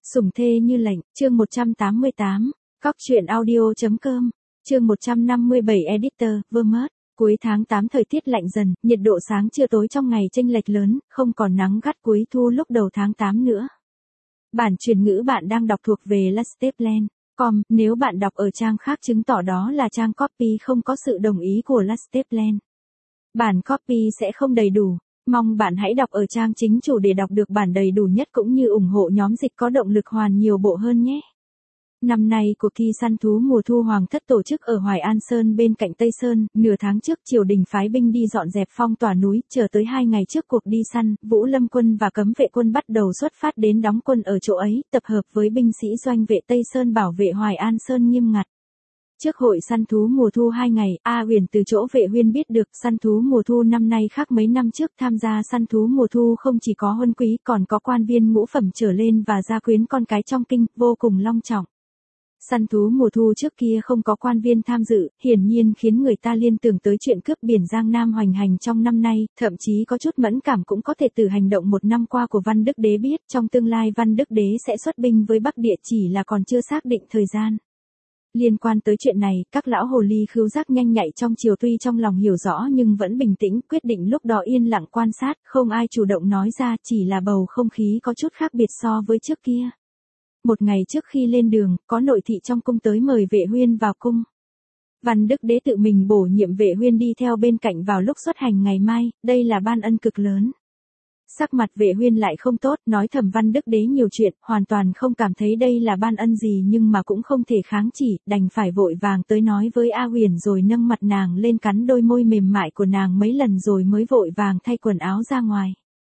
Sủng thê như lệnh, chương 188, Cóc truyện audio.com, chương 157 Editor, Vermont. Cuối tháng 8 thời tiết lạnh dần, nhiệt độ sáng trưa tối trong ngày chênh lệch lớn, không còn nắng gắt cuối thu lúc đầu tháng 8 nữa. Bản truyền ngữ bạn đang đọc thuộc về Lasteplan.com, nếu bạn đọc ở trang khác chứng tỏ đó là trang copy không có sự đồng ý của Lasteplan. Bản copy sẽ không đầy đủ. Mong bạn hãy đọc ở trang chính chủ để đọc được bản đầy đủ nhất cũng như ủng hộ nhóm dịch có động lực hoàn nhiều bộ hơn nhé. Năm nay cuộc thi săn thú mùa thu Hoàng thất tổ chức ở Hoài An Sơn bên cạnh Tây Sơn, nửa tháng trước triều đình phái binh đi dọn dẹp phong tỏa núi, chờ tới 2 ngày trước cuộc đi săn, Vũ Lâm quân và cấm vệ quân bắt đầu xuất phát đến đóng quân ở chỗ ấy, tập hợp với binh sĩ doanh vệ Tây Sơn bảo vệ Hoài An Sơn nghiêm ngặt. Trước hội săn thú mùa thu 2 ngày, A Huyền từ chỗ vệ huyên biết được săn thú mùa thu năm nay khác mấy năm trước, tham gia săn thú mùa thu không chỉ có huân quý còn có quan viên ngũ phẩm trở lên và gia quyến con cái trong kinh, vô cùng long trọng. Săn thú mùa thu trước kia không có quan viên tham dự, hiển nhiên khiến người ta liên tưởng tới chuyện cướp biển Giang Nam hoành hành trong năm nay, thậm chí có chút mẫn cảm cũng có thể từ hành động một năm qua của Văn Đức Đế biết trong tương lai Văn Đức Đế sẽ xuất binh với Bắc Địa, chỉ là còn chưa xác định thời gian. Liên quan tới chuyện này, các lão hồ ly khứu giác nhanh nhạy trong triều tuy trong lòng hiểu rõ nhưng vẫn bình tĩnh, quyết định lúc đó yên lặng quan sát, không ai chủ động nói ra, chỉ là bầu không khí có chút khác biệt so với trước kia. Một ngày trước khi lên đường, có nội thị trong cung tới mời vệ huyên vào cung. Văn Đức Đế tự mình bổ nhiệm vệ huyên đi theo bên cạnh vào lúc xuất hành ngày mai, đây là ban ân cực lớn. Sắc mặt vệ huyên lại không tốt, nói thầm Văn Đức Đế nhiều chuyện, hoàn toàn không cảm thấy đây là ban ân gì nhưng mà cũng không thể kháng chỉ, đành phải vội vàng tới nói với A Huyền rồi nâng mặt nàng lên cắn đôi môi mềm mại của nàng mấy lần rồi mới vội vàng thay quần áo ra ngoài.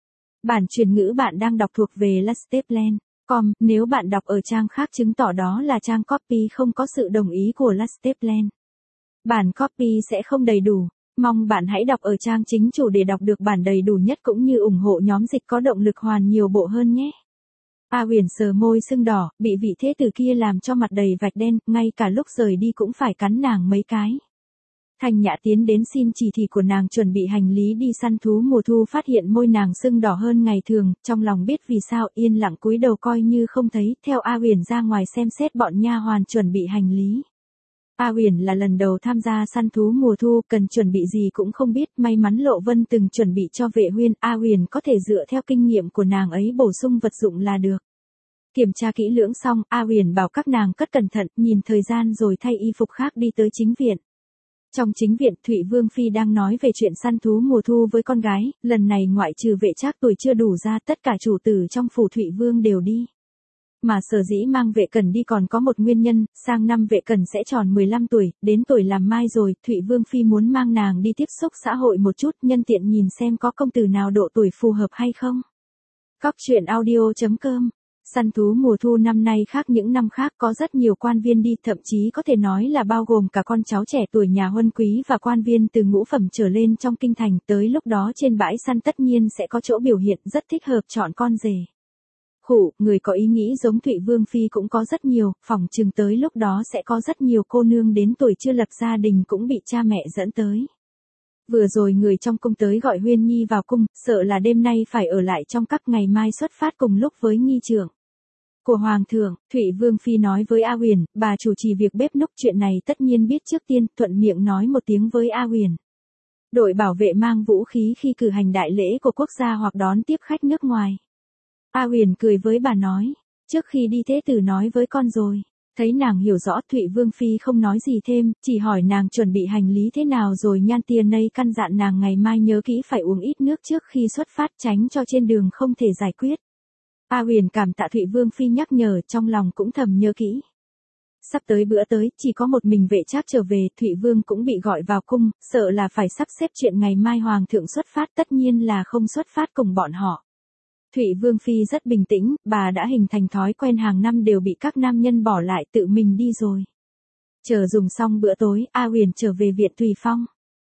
Bản truyền ngữ bạn đang đọc thuộc về Lasteplan.com, nếu bạn đọc ở trang khác chứng tỏ đó là trang copy không có sự đồng ý của Lasteplan. Bản copy sẽ không đầy đủ. Mong bạn hãy đọc ở trang chính chủ để đọc được bản đầy đủ nhất cũng như ủng hộ nhóm dịch có động lực hoàn nhiều bộ hơn nhé. A Huyền sờ môi sưng đỏ, bị vị thế tử kia làm cho mặt đầy vạch đen, ngay cả lúc rời đi cũng phải cắn nàng mấy cái. Thanh Nhã tiến đến xin chỉ thị của nàng chuẩn bị hành lý đi săn thú mùa thu, phát hiện môi nàng sưng đỏ hơn ngày thường, trong lòng biết vì sao, yên lặng cúi đầu coi như không thấy, theo A Huyền ra ngoài xem xét bọn nha hoàn chuẩn bị hành lý. A Huyền là lần đầu tham gia săn thú mùa thu, cần chuẩn bị gì cũng không biết, may mắn Lộ Vân từng chuẩn bị cho vệ huyên, A Huyền có thể dựa theo kinh nghiệm của nàng ấy bổ sung vật dụng là được. Kiểm tra kỹ lưỡng xong, A Huyền bảo các nàng cất cẩn thận, nhìn thời gian rồi thay y phục khác đi tới chính viện. Trong chính viện, Thụy Vương Phi đang nói về chuyện săn thú mùa thu với con gái, lần này ngoại trừ vệ trác tuổi chưa đủ ra, tất cả chủ tử trong phủ Thụy Vương đều đi. Mà sở dĩ mang Vệ Cẩn đi còn có một nguyên nhân, sang năm Vệ Cẩn sẽ tròn 15 tuổi, đến tuổi làm mai rồi, Thụy Vương Phi muốn mang nàng đi tiếp xúc xã hội một chút, nhân tiện nhìn xem có công tử nào độ tuổi phù hợp hay không. Cóc truyện audio.com. Săn thú mùa thu năm nay khác những năm khác, có rất nhiều quan viên đi, thậm chí có thể nói là bao gồm cả con cháu trẻ tuổi nhà huân quý và quan viên từ ngũ phẩm trở lên trong kinh thành, tới lúc đó trên bãi săn tất nhiên sẽ có chỗ biểu hiện rất thích hợp chọn con rể. Người có ý nghĩ giống Thụy Vương Phi cũng có rất nhiều, phỏng chừng tới lúc đó sẽ có rất nhiều cô nương đến tuổi chưa lập gia đình cũng bị cha mẹ dẫn tới. Vừa rồi người trong cung tới gọi Huyên Nhi vào cung, sợ là đêm nay phải ở lại trong các ngày mai xuất phát cùng lúc với nghi trưởng của Hoàng thượng. Thụy Vương Phi nói với A Huyền, bà chủ trì việc bếp núc, chuyện này tất nhiên biết trước tiên, thuận miệng nói một tiếng với A Huyền. Đội bảo vệ mang vũ khí khi cử hành đại lễ của quốc gia hoặc đón tiếp khách nước ngoài. A Huyền cười với bà nói, trước khi đi thế tử nói với con rồi. Thấy nàng hiểu rõ, Thụy Vương Phi không nói gì thêm, chỉ hỏi nàng chuẩn bị hành lý thế nào rồi Nhan Tiền Nây căn dặn nàng ngày mai nhớ kỹ phải uống ít nước trước khi xuất phát, tránh cho trên đường không thể giải quyết. A Huyền cảm tạ Thụy Vương Phi nhắc nhở, trong lòng cũng thầm nhớ kỹ. Sắp tới bữa tới, chỉ có một mình Vệ Trác trở về, Thụy Vương cũng bị gọi vào cung, sợ là phải sắp xếp chuyện ngày mai Hoàng thượng xuất phát, tất nhiên là không xuất phát cùng bọn họ. Thụy Vương Phi rất bình tĩnh, bà đã hình thành thói quen hàng năm đều bị các nam nhân bỏ lại tự mình đi rồi. Chờ dùng xong bữa tối, A Huyền trở về viện Tùy Phong.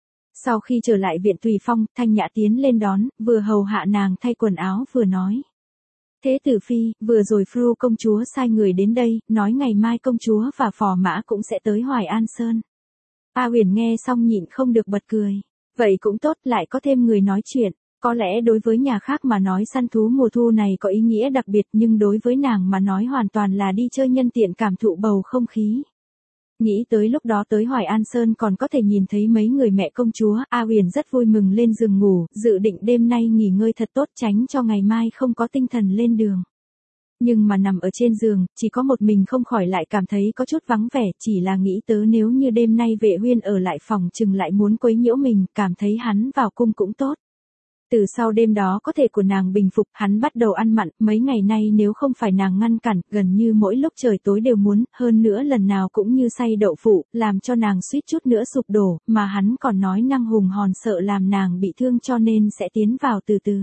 Sau khi trở lại viện Tùy Phong, Thanh Nhã tiến lên đón, vừa hầu hạ nàng thay quần áo vừa nói. Thế tử Phi, vừa rồi Fru công chúa sai người đến đây, nói ngày mai công chúa và phò mã cũng sẽ tới Hoài An Sơn. A Huyền nghe xong nhịn không được bật cười. Vậy cũng tốt, lại có thêm người nói chuyện. Có lẽ đối với nhà khác mà nói săn thú mùa thu này có ý nghĩa đặc biệt nhưng đối với nàng mà nói hoàn toàn là đi chơi nhân tiện cảm thụ bầu không khí. Nghĩ tới lúc đó tới Hoài An Sơn còn có thể nhìn thấy mấy người mẹ công chúa, A Huyền rất vui mừng lên giường ngủ, dự định đêm nay nghỉ ngơi thật tốt tránh cho ngày mai không có tinh thần lên đường. Nhưng mà nằm ở trên giường, chỉ có một mình không khỏi lại cảm thấy có chút vắng vẻ, chỉ là nghĩ tới nếu như đêm nay Vệ Huyên ở lại phòng chừng lại muốn quấy nhiễu mình, cảm thấy hắn vào cung cũng tốt. Từ sau đêm đó có thể của nàng bình phục, hắn bắt đầu ăn mặn, mấy ngày nay nếu không phải nàng ngăn cản, gần như mỗi lúc trời tối đều muốn, hơn nữa lần nào cũng như xay đậu phụ, làm cho nàng suýt chút nữa sụp đổ, mà hắn còn nói năng hùng hòn sợ làm nàng bị thương cho nên sẽ tiến vào từ từ.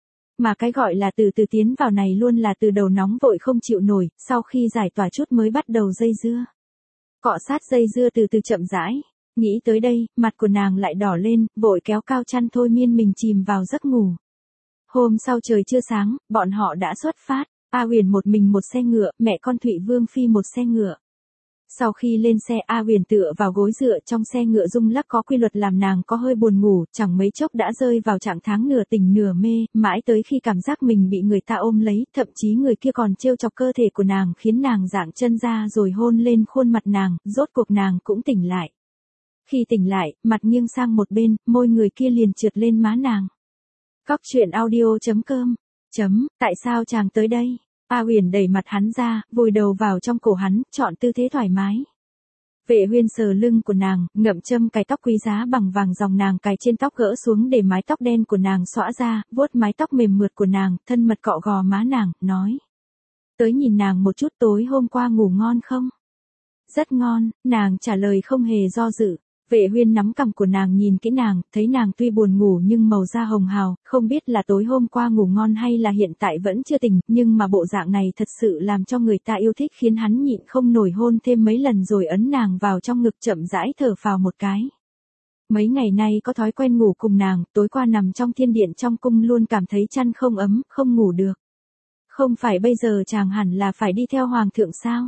Mà cái gọi là từ từ tiến vào này luôn là từ đầu nóng vội không chịu nổi, sau khi giải tỏa chút mới bắt đầu dây dưa. Cọ sát dây dưa từ từ chậm rãi. Nghĩ tới đây, mặt của nàng lại đỏ lên, vội kéo cao chăn thôi miên mình chìm vào giấc ngủ. Hôm sau trời chưa sáng, bọn họ đã xuất phát, A Huyền một mình một xe ngựa, mẹ con Thụy Vương Phi một xe ngựa. Sau khi lên xe A Huyền tựa vào gối dựa trong xe ngựa rung lắc có quy luật làm nàng có hơi buồn ngủ, chẳng mấy chốc đã rơi vào trạng thái nửa tỉnh nửa mê, mãi tới khi cảm giác mình bị người ta ôm lấy, thậm chí người kia còn trêu chọc cơ thể của nàng khiến nàng dạng chân ra rồi hôn lên khuôn mặt nàng, rốt cuộc nàng cũng tỉnh lại. Khi tỉnh lại, mặt nghiêng sang một bên, môi người kia liền trượt lên má nàng. Cóc truyện audio.com. Tại sao chàng tới đây? A Huyền đẩy mặt hắn ra, vùi đầu vào trong cổ hắn, chọn tư thế thoải mái. Vệ Huyên sờ lưng của nàng, ngậm châm cài tóc quý giá bằng vàng dòng nàng cài trên tóc gỡ xuống để mái tóc đen của nàng xõa ra, vuốt mái tóc mềm mượt của nàng, thân mật cọ gò má nàng, nói. Tới nhìn nàng một chút tối hôm qua ngủ ngon không? Rất ngon, nàng trả lời không hề do dự. Vệ Huyên nắm cằm của nàng nhìn kỹ nàng, thấy nàng tuy buồn ngủ nhưng màu da hồng hào, không biết là tối hôm qua ngủ ngon hay là hiện tại vẫn chưa tỉnh, nhưng mà bộ dạng này thật sự làm cho người ta yêu thích khiến hắn nhịn không nổi hôn thêm mấy lần rồi ấn nàng vào trong ngực chậm rãi thở phào một cái. Mấy ngày nay có thói quen ngủ cùng nàng, tối qua nằm trong thiên điện trong cung luôn cảm thấy chăn không ấm, không ngủ được. Không phải bây giờ chàng hẳn là phải đi theo hoàng thượng sao?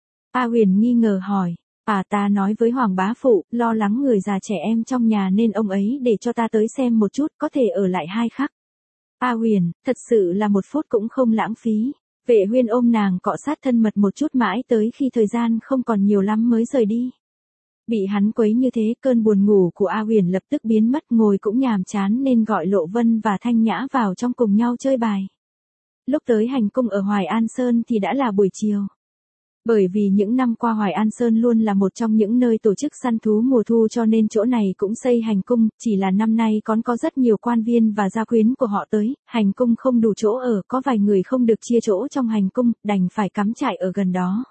A Huyền nghi ngờ hỏi. Ta nói với Hoàng bá phụ, lo lắng người già trẻ em trong nhà nên ông ấy để cho ta tới xem một chút, có thể ở lại 2 khắc. A Huyền, thật sự là 1 phút cũng không lãng phí. Vệ Huyên ôm nàng cọ sát thân mật một chút mãi tới khi thời gian không còn nhiều lắm mới rời đi. Bị hắn quấy như thế, cơn buồn ngủ của A Huyền lập tức biến mất, ngồi cũng nhàm chán nên gọi Lộ Vân và Thanh Nhã vào trong cùng nhau chơi bài. Lúc tới hành cung ở Hoài An Sơn thì đã là buổi chiều. Bởi vì những năm qua Hoài An Sơn luôn là một trong những nơi tổ chức săn thú mùa thu cho nên chỗ này cũng xây hành cung, chỉ là năm nay còn có rất nhiều quan viên và gia quyến của họ tới, hành cung không đủ chỗ ở, có vài người không được chia chỗ trong hành cung, đành phải cắm trại ở gần đó.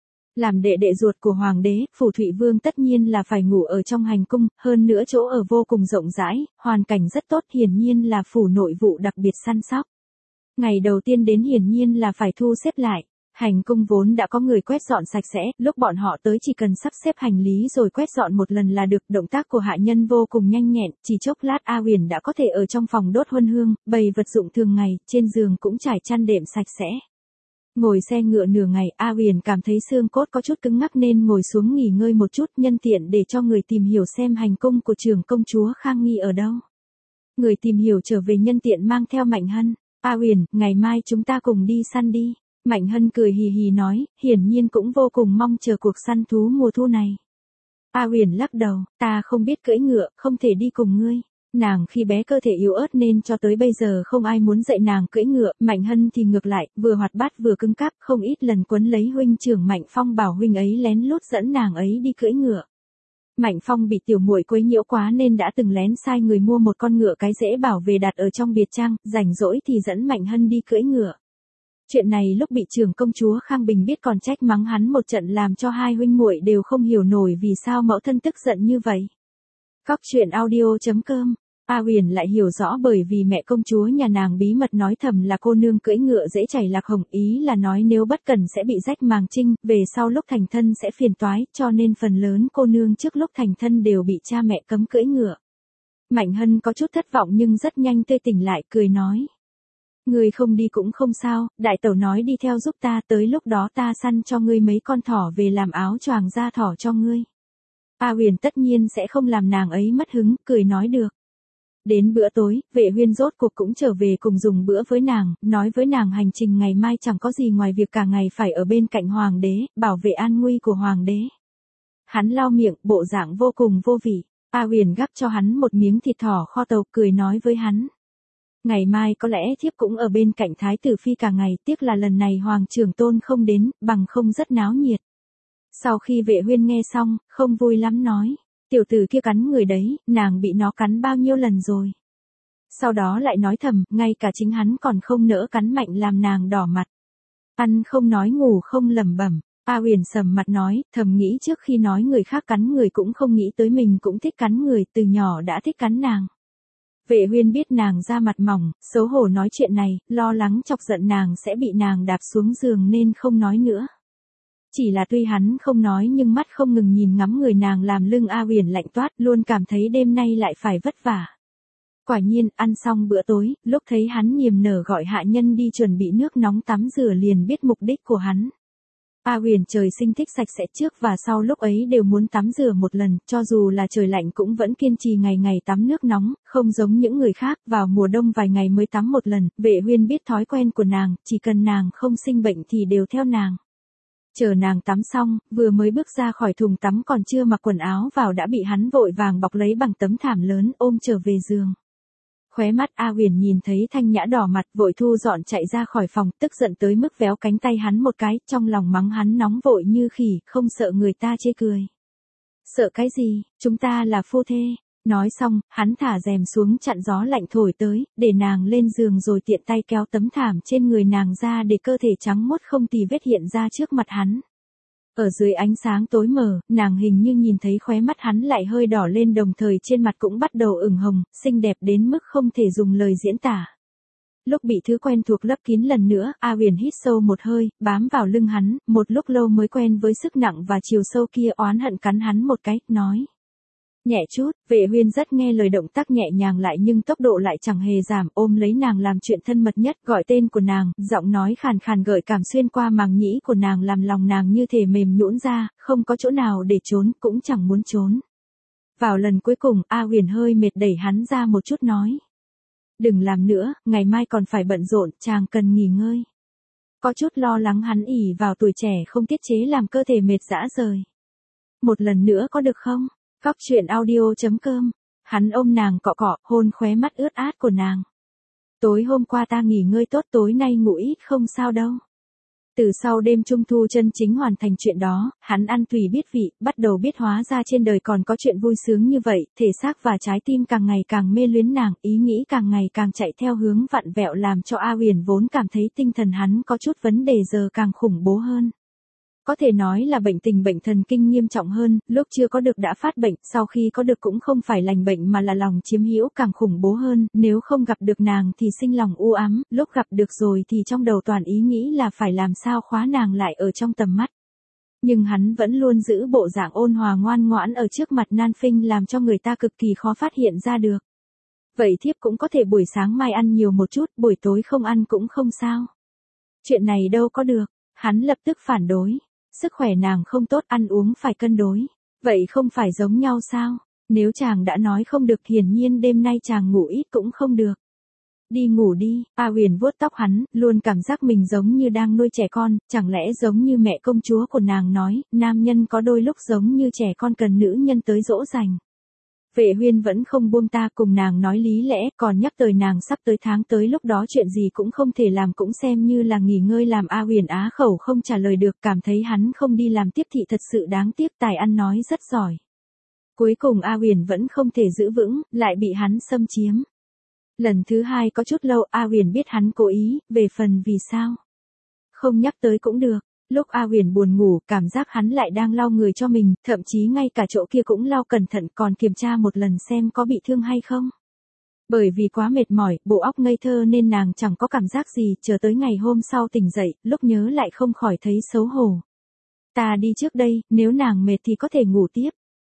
Làm đệ đệ ruột của hoàng đế, Phủ Thụy Vương tất nhiên là phải ngủ ở trong hành cung, hơn nữa chỗ ở vô cùng rộng rãi, hoàn cảnh rất tốt, hiển nhiên là phủ nội vụ đặc biệt săn sóc. Ngày đầu tiên đến hiển nhiên là phải thu xếp lại. Hành cung vốn đã có người quét dọn sạch sẽ, lúc bọn họ tới chỉ cần sắp xếp hành lý rồi quét dọn một lần là được, động tác của hạ nhân vô cùng nhanh nhẹn, chỉ chốc lát A Huyền đã có thể ở trong phòng đốt huân hương, bày vật dụng thường ngày, trên giường cũng trải chăn đệm sạch sẽ. Ngồi xe ngựa nửa ngày, A Huyền cảm thấy xương cốt có chút cứng ngắc nên ngồi xuống nghỉ ngơi một chút, nhân tiện để cho người tìm hiểu xem hành cung của trưởng công chúa Khang Nghi ở đâu. Người tìm hiểu trở về nhân tiện mang theo Mạnh Hân. A Huyền, ngày mai chúng ta cùng đi săn đi. Mạnh Hân cười hì hì nói, hiển nhiên cũng vô cùng mong chờ cuộc săn thú mùa thu này. A Huyền lắc đầu, ta không biết cưỡi ngựa, không thể đi cùng ngươi. Nàng khi bé cơ thể yếu ớt nên cho tới bây giờ không ai muốn dạy nàng cưỡi ngựa, Mạnh Hân thì ngược lại, vừa hoạt bát vừa cứng cáp, không ít lần quấn lấy huynh trưởng Mạnh Phong bảo huynh ấy lén lút dẫn nàng ấy đi cưỡi ngựa. Mạnh Phong bị tiểu muội quấy nhiễu quá nên đã từng lén sai người mua một con ngựa cái dễ bảo về đặt ở trong biệt trang, rảnh rỗi thì dẫn Mạnh Hân đi cưỡi ngựa. Chuyện này lúc bị trưởng công chúa Khang Bình biết còn trách mắng hắn một trận làm cho hai huynh muội đều không hiểu nổi vì sao mẫu thân tức giận như vậy. Cóc truyện audio.com. A Huyền lại hiểu rõ bởi vì mẹ công chúa nhà nàng bí mật nói thầm là cô nương cưỡi ngựa dễ chảy lạc hồng, ý là nói nếu bất cẩn sẽ bị rách màng trinh, về sau lúc thành thân sẽ phiền toái, cho nên phần lớn cô nương trước lúc thành thân đều bị cha mẹ cấm cưỡi ngựa. Mạnh Hân có chút thất vọng nhưng rất nhanh tươi tỉnh lại, cười nói. Ngươi không đi cũng không sao, đại tẩu nói đi theo giúp ta, tới lúc đó ta săn cho ngươi mấy con thỏ về làm áo choàng da thỏ cho ngươi. A Huyền tất nhiên sẽ không làm nàng ấy mất hứng, cười nói được. Đến bữa tối, Vệ Huyên rốt cuộc cũng trở về cùng dùng bữa với nàng, nói với nàng hành trình ngày mai chẳng có gì ngoài việc cả ngày phải ở bên cạnh hoàng đế, bảo vệ an nguy của hoàng đế. Hắn lau miệng, bộ dạng vô cùng vô vị. A Huyền gắp cho hắn một miếng thịt thỏ kho tàu, cười nói với hắn. Ngày mai có lẽ thiếp cũng ở bên cạnh Thái tử Phi cả ngày, tiếc là lần này Hoàng trưởng tôn không đến, bằng không rất náo nhiệt. Sau khi Vệ Huyên nghe xong, không vui lắm nói. Tiểu tử kia cắn người đấy, nàng bị nó cắn bao nhiêu lần rồi. Sau đó lại nói thầm, ngay cả chính hắn còn không nỡ cắn mạnh làm nàng đỏ mặt. Ăn không nói ngủ không lẩm bẩm. A Huyền sầm mặt nói, thầm nghĩ trước khi nói người khác cắn người cũng không nghĩ tới mình cũng thích cắn người, từ nhỏ đã thích cắn nàng. Vệ Huyên biết nàng da mặt mỏng, xấu hổ nói chuyện này, lo lắng chọc giận nàng sẽ bị nàng đạp xuống giường nên không nói nữa. Chỉ là tuy hắn không nói nhưng mắt không ngừng nhìn ngắm người nàng làm lưng A Huyền lạnh toát, luôn cảm thấy đêm nay lại phải vất vả. Quả nhiên, ăn xong bữa tối, lúc thấy hắn niềm nở gọi hạ nhân đi chuẩn bị nước nóng tắm rửa liền biết mục đích của hắn. A Huyền trời sinh thích sạch sẽ, trước và sau lúc ấy đều muốn tắm rửa một lần, cho dù là trời lạnh cũng vẫn kiên trì ngày ngày tắm nước nóng, không giống những người khác, vào mùa đông vài ngày mới tắm một lần. Vệ Huyên biết thói quen của nàng, chỉ cần nàng không sinh bệnh thì đều theo nàng. Chờ nàng tắm xong, vừa mới bước ra khỏi thùng tắm còn chưa mặc quần áo vào đã bị hắn vội vàng bọc lấy bằng tấm thảm lớn ôm trở về giường. Khóe mắt A Huyền nhìn thấy Thanh Nhã đỏ mặt vội thu dọn chạy ra khỏi phòng, tức giận tới mức véo cánh tay hắn một cái, trong lòng mắng hắn nóng vội như khỉ, không sợ người ta chê cười. Sợ cái gì, chúng ta là phu thê. Nói xong, hắn thả rèm xuống chặn gió lạnh thổi tới, để nàng lên giường rồi tiện tay kéo tấm thảm trên người nàng ra để cơ thể trắng muốt không tì vết hiện ra trước mặt hắn. Ở dưới ánh sáng tối mờ, nàng hình như nhìn thấy khóe mắt hắn lại hơi đỏ lên đồng thời trên mặt cũng bắt đầu ửng hồng, xinh đẹp đến mức không thể dùng lời diễn tả. Lúc bị thứ quen thuộc lấp kín lần nữa, A Huyền hít sâu một hơi, bám vào lưng hắn, một lúc lâu mới quen với sức nặng và chiều sâu kia, oán hận cắn hắn một cái, nói. Nhẹ chút, Vệ Huyên rất nghe lời, động tác nhẹ nhàng lại nhưng tốc độ lại chẳng hề giảm, ôm lấy nàng làm chuyện thân mật nhất, gọi tên của nàng, giọng nói khàn khàn gợi cảm xuyên qua màng nhĩ của nàng làm lòng nàng như thể mềm nhũn ra, không có chỗ nào để trốn, cũng chẳng muốn trốn. Vào lần cuối cùng, A Huyền hơi mệt đẩy hắn ra một chút nói. Đừng làm nữa, ngày mai còn phải bận rộn, chàng cần nghỉ ngơi. Có chút lo lắng hắn ỉ vào tuổi trẻ không tiết chế làm cơ thể mệt rã rời. Một lần nữa có được không? Cóc truyện audio.com. Hắn ôm nàng cọ cọ, hôn khóe mắt ướt át của nàng. Tối hôm qua ta nghỉ ngơi tốt, tối nay ngủ ít không sao đâu. Từ sau đêm trung thu chân chính hoàn thành chuyện đó, hắn ăn tùy biết vị, bắt đầu biết hóa ra trên đời còn có chuyện vui sướng như vậy, thể xác và trái tim càng ngày càng mê luyến nàng, ý nghĩ càng ngày càng chạy theo hướng vặn vẹo làm cho A Huyền vốn cảm thấy tinh thần hắn có chút vấn đề giờ càng khủng bố hơn. Có thể nói là bệnh tình bệnh thần kinh nghiêm trọng hơn, lúc chưa có được đã phát bệnh, sau khi có được cũng không phải lành bệnh mà là lòng chiếm hữu càng khủng bố hơn, nếu không gặp được nàng thì sinh lòng u ám, lúc gặp được rồi thì trong đầu toàn ý nghĩ là phải làm sao khóa nàng lại ở trong tầm mắt. Nhưng hắn vẫn luôn giữ bộ dạng ôn hòa ngoan ngoãn ở trước mặt nan phinh làm cho người ta cực kỳ khó phát hiện ra được. Vậy thiếp cũng có thể buổi sáng mai ăn nhiều một chút, buổi tối không ăn cũng không sao. Chuyện này đâu có được, hắn lập tức phản đối. Sức khỏe nàng không tốt, ăn uống phải cân đối. Vậy không phải giống nhau sao? Nếu chàng đã nói không được, hiển nhiên đêm nay chàng ngủ ít cũng không được. Đi ngủ đi. A Huyền vuốt tóc hắn, luôn cảm giác mình giống như đang nuôi trẻ con, chẳng lẽ giống như mẹ công chúa của nàng nói, nam nhân có đôi lúc giống như trẻ con cần nữ nhân tới dỗ dành. Vệ Huyên vẫn không buông ta, cùng nàng nói lý lẽ, còn nhắc tới nàng sắp tới tháng tới, lúc đó chuyện gì cũng không thể làm, cũng xem như là nghỉ ngơi, làm A Huyền á khẩu không trả lời được, cảm thấy hắn không đi làm tiếp thị thật sự đáng tiếc, tài ăn nói rất giỏi. Cuối cùng A Huyền vẫn không thể giữ vững, lại bị hắn xâm chiếm. Lần thứ hai có chút lâu, A Huyền biết hắn cố ý, về phần vì sao. Không nhắc tới cũng được. Lúc A Huyền buồn ngủ, cảm giác hắn lại đang lau người cho mình, thậm chí ngay cả chỗ kia cũng lau cẩn thận, còn kiểm tra một lần xem có bị thương hay không. Bởi vì quá mệt mỏi, bộ óc ngây thơ nên nàng chẳng có cảm giác gì, chờ tới ngày hôm sau tỉnh dậy, lúc nhớ lại không khỏi thấy xấu hổ. Ta đi trước đây, nếu nàng mệt thì có thể ngủ tiếp.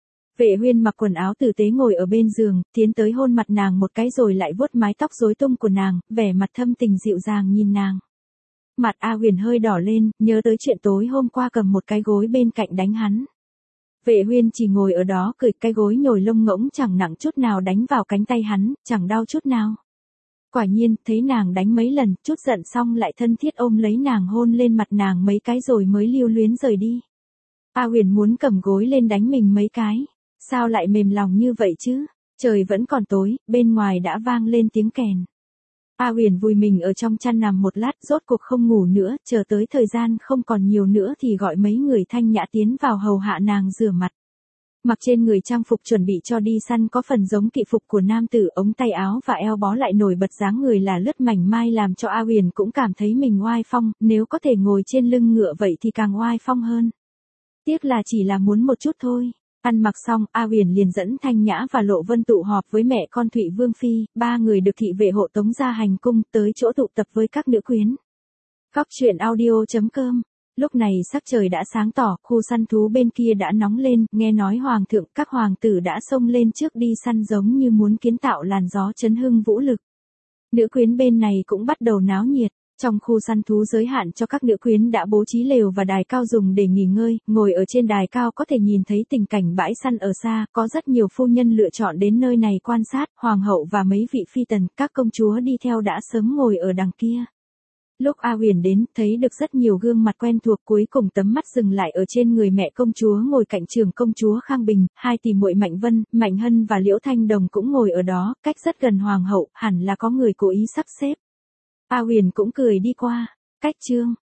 Vệ Huyên mặc quần áo tử tế ngồi ở bên giường, tiến tới hôn mặt nàng một cái rồi lại vuốt mái tóc rối tung của nàng, vẻ mặt thâm tình dịu dàng nhìn nàng. Mặt A Huyền hơi đỏ lên, nhớ tới chuyện tối hôm qua cầm một cái gối bên cạnh đánh hắn. Vệ Huyên chỉ ngồi ở đó cười, cái gối nhồi lông ngỗng chẳng nặng chút nào đánh vào cánh tay hắn, chẳng đau chút nào. Quả nhiên, thấy nàng đánh mấy lần, chút giận xong lại thân thiết ôm lấy nàng hôn lên mặt nàng mấy cái rồi mới lưu luyến rời đi. A Huyền muốn cầm gối lên đánh mình mấy cái. Sao lại mềm lòng như vậy chứ? Trời vẫn còn tối, bên ngoài đã vang lên tiếng kèn. A Huyền vùi mình ở trong chăn nằm một lát, rốt cuộc không ngủ nữa, chờ tới thời gian không còn nhiều nữa thì gọi mấy người thanh nhã tiến vào hầu hạ nàng rửa mặt. Mặc trên người trang phục chuẩn bị cho đi săn có phần giống kỵ phục của nam tử, ống tay áo và eo bó lại nổi bật dáng người là lướt mảnh mai làm cho A Huyền cũng cảm thấy mình oai phong, nếu có thể ngồi trên lưng ngựa vậy thì càng oai phong hơn. Tiếc là chỉ là muốn một chút thôi. Ăn mặc xong, A Huyền liền dẫn Thanh Nhã và Lộ Vân tụ họp với mẹ con Thụy Vương Phi, ba người được thị vệ hộ tống ra hành cung tới chỗ tụ tập với các nữ quyến. Góc truyện audio.com. Lúc này sắc trời đã sáng tỏ, khu săn thú bên kia đã nóng lên, nghe nói hoàng thượng, các hoàng tử đã xông lên trước đi săn giống như muốn kiến tạo làn gió chấn hưng vũ lực. Nữ quyến bên này cũng bắt đầu náo nhiệt. Trong khu săn thú giới hạn cho các nữ quyến đã bố trí lều và đài cao dùng để nghỉ ngơi, ngồi ở trên đài cao có thể nhìn thấy tình cảnh bãi săn ở xa, có rất nhiều phu nhân lựa chọn đến nơi này quan sát, hoàng hậu và mấy vị phi tần, các công chúa đi theo đã sớm ngồi ở đằng kia. Lúc A Huyền đến, thấy được rất nhiều gương mặt quen thuộc, cuối cùng tấm mắt dừng lại ở trên người mẹ công chúa ngồi cạnh trưởng công chúa Khang Bình, hai tỷ muội Mạnh Vân, Mạnh Hân và Liễu Thanh Đồng cũng ngồi ở đó, cách rất gần hoàng hậu, hẳn là có người cố ý sắp xếp. A Huyền cũng cười đi qua. Cách chương